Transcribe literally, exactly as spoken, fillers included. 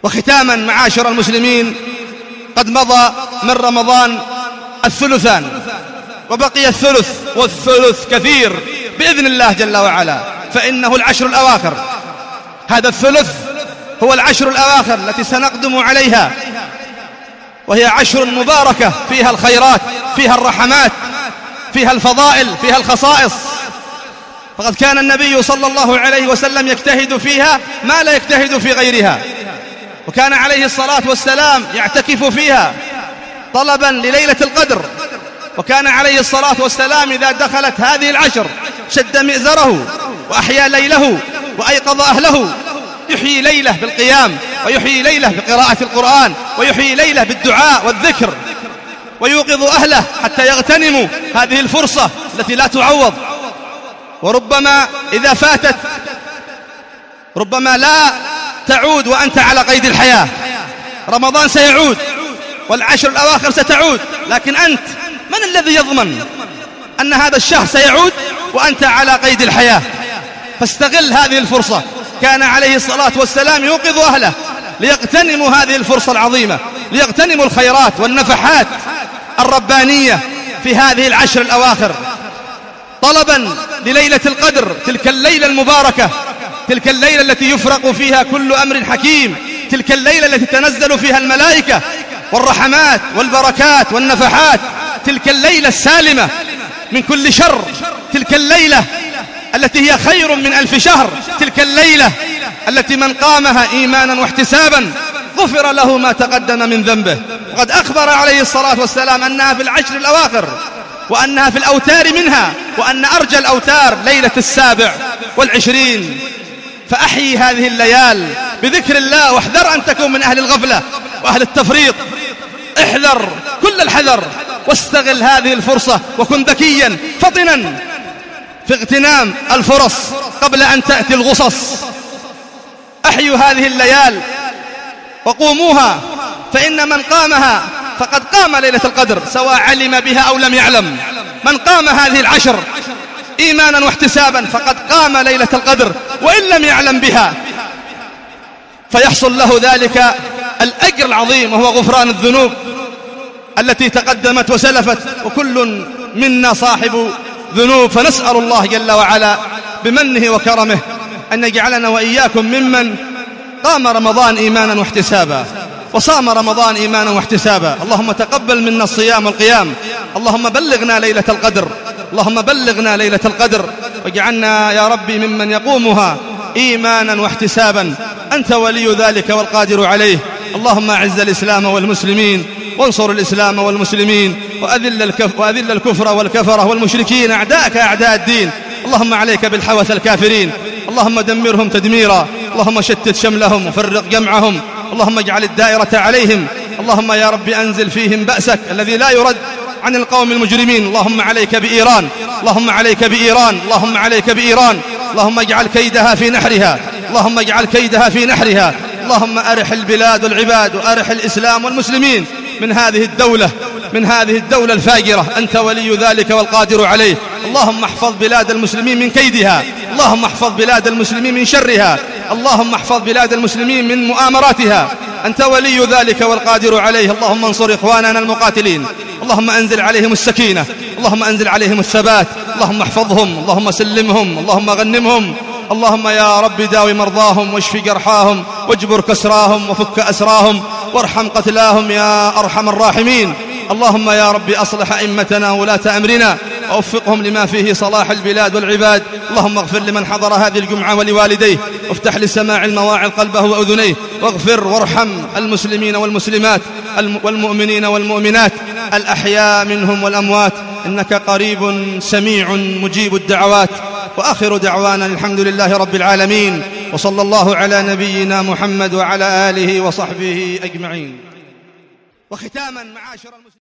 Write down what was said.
وختاما معاشر المسلمين، قد مضى من رمضان الثلثان وبقي الثلث، والثلث كثير بإذن الله جل وعلا، فإنه العشر الأواخر. هذا الثلث هو العشر الأواخر التي سنقدم عليها، وهي عشر مباركة فيها الخيرات، فيها الرحمات، فيها الفضائل، فيها الخصائص. فقد كان النبي صلى الله عليه وسلم يجتهد فيها ما لا يجتهد في غيرها، وكان عليه الصلاة والسلام يعتكف فيها طلبا لليلة القدر، وكان عليه الصلاة والسلام إذا دخلت هذه العشر شد مئزره وأحيا ليله وأيقظ أهله، يحيي ليله بالقيام، ويحيي ليله بقراءة القرآن، ويحيي ليله بالدعاء والذكر، ويوقظ أهله حتى يغتنموا هذه الفرصة التي لا تعوض. وربما إذا فاتت ربما لا تعود وأنت على قيد الحياة. رمضان سيعود والعشر الأواخر ستعود، لكن أنت من الذي يضمن أن هذا الشهر سيعود وأنت على قيد الحياة؟ فاستغل هذه الفرصة. كان عليه الصلاة والسلام يوقظ أهله ليغتنموا هذه الفرصة العظيمة، ليغتنموا الخيرات والنفحات الربانية في هذه العشر الأواخر، طلبا لليلة القدر، تلك الليلة المباركة، تلك الليلة التي يفرق فيها كل أمر حكيم، تلك الليلة التي تنزل فيها الملائكة والرحمات والبركات والنفحات، تلك الليلة السالمة من كل شر، تلك الليلة التي هي خير من ألف شهر، تلك الليلة التي من قامها إيمانا واحتسابا غفر له ما تقدم من ذنبه. وقد أخبر عليه الصلاة والسلام أنها في العشر الأواخر، وأنها في الأوتار منها، وأن أرجى الأوتار ليلة السابع والعشرين. فأحيي هذه الليال بذكر الله، واحذر أن تكون من أهل الغفلة وأهل التفريط. احذر كل الحذر، واستغل هذه الفرصة، وكن ذكيا فطنا في اغتنام الفرص قبل أن تأتي الغصص. أحيوا هذه الليال وقوموها، فإن من قامها فقد قام ليلة القدر، سواء علم بها أو لم يعلم. من قام هذه العشر إيمانا واحتسابا فقد قام ليلة القدر وإن لم يعلم بها، فيحصل له ذلك الأجر العظيم، وهو غفران الذنوب التي تقدمت وسلفت، وكل منا صاحب ذنوب. فنسأل الله جل وعلا بمنه وكرمه أن يجعلنا وإياكم ممن قام رمضان إيمانا واحتسابا، وصام رمضان إيمانا واحتسابا. اللهم تقبل منا الصيام والقيام، اللهم بلغنا ليلة القدر، اللهم بلغنا ليلة القدر، واجعلنا يا ربي ممن يقومها إيمانا واحتسابا. أنت ولي ذلك والقادر عليه. اللهم أعز الإسلام والمسلمين، وانصر الإسلام والمسلمين، وأذل الكف وأذل الكفر والكفرة والمشركين أعداءك أعداء الدين. اللهم عليك بالحوث الكافرين، اللهم دمرهم تدميرا، اللهم شتت شملهم وفرق جمعهم، اللهم اجعل الدائرة عليهم. اللهم يا رب أنزل فيهم بأسك الذي لا يرد عن القوم المجرمين. اللهم عليك بإيران، اللهم عليك بإيران، اللهم عليك بإيران، اللهم اجعل كيدها في نحرها، اللهم اجعل كيدها في نحرها. اللهم أرح البلاد والعباد، وأرح الإسلام والمسلمين من هذه الدولة من هذه الدولة الفاجرة. أنت ولي ذلك والقادر عليه. اللهم احفظ بلاد المسلمين من كيدها، اللهم احفظ بلاد المسلمين من شرها، اللهم احفظ بلاد المسلمين من مؤامراتها. أنت ولي ذلك والقادر عليه. اللهم انصر إخواننا المقاتلين، اللهم أنزل عليهم السكينة، اللهم أنزل عليهم الثبات، اللهم احفظهم، اللهم سلمهم، اللهم غنمهم. اللهم يا رب داوي مرضاهم، واشف جرحاهم، واجبر كسراهم، وفك أسراهم، وارحم قتلاهم يا أرحم الراحمين. اللهم يا رب أصلح أئمتنا وولاة أمرنا، ووفقهم لما فيه صلاح البلاد والعباد. اللهم اغفر لمن حضر هذه الجمعة ولوالديه، وافتح لسماع المواعظ قلبه وأذنيه، واغفر وارحم المسلمين والمسلمات والمؤمنين والمؤمنات الأحياء منهم والأموات، إنك قريب سميع مجيب الدعوات. وآخر دعوانا الحمد لله رب العالمين، وصلى الله على نبينا محمد وعلى آله وصحبه أجمعين. وختاما معاشر المسلمين.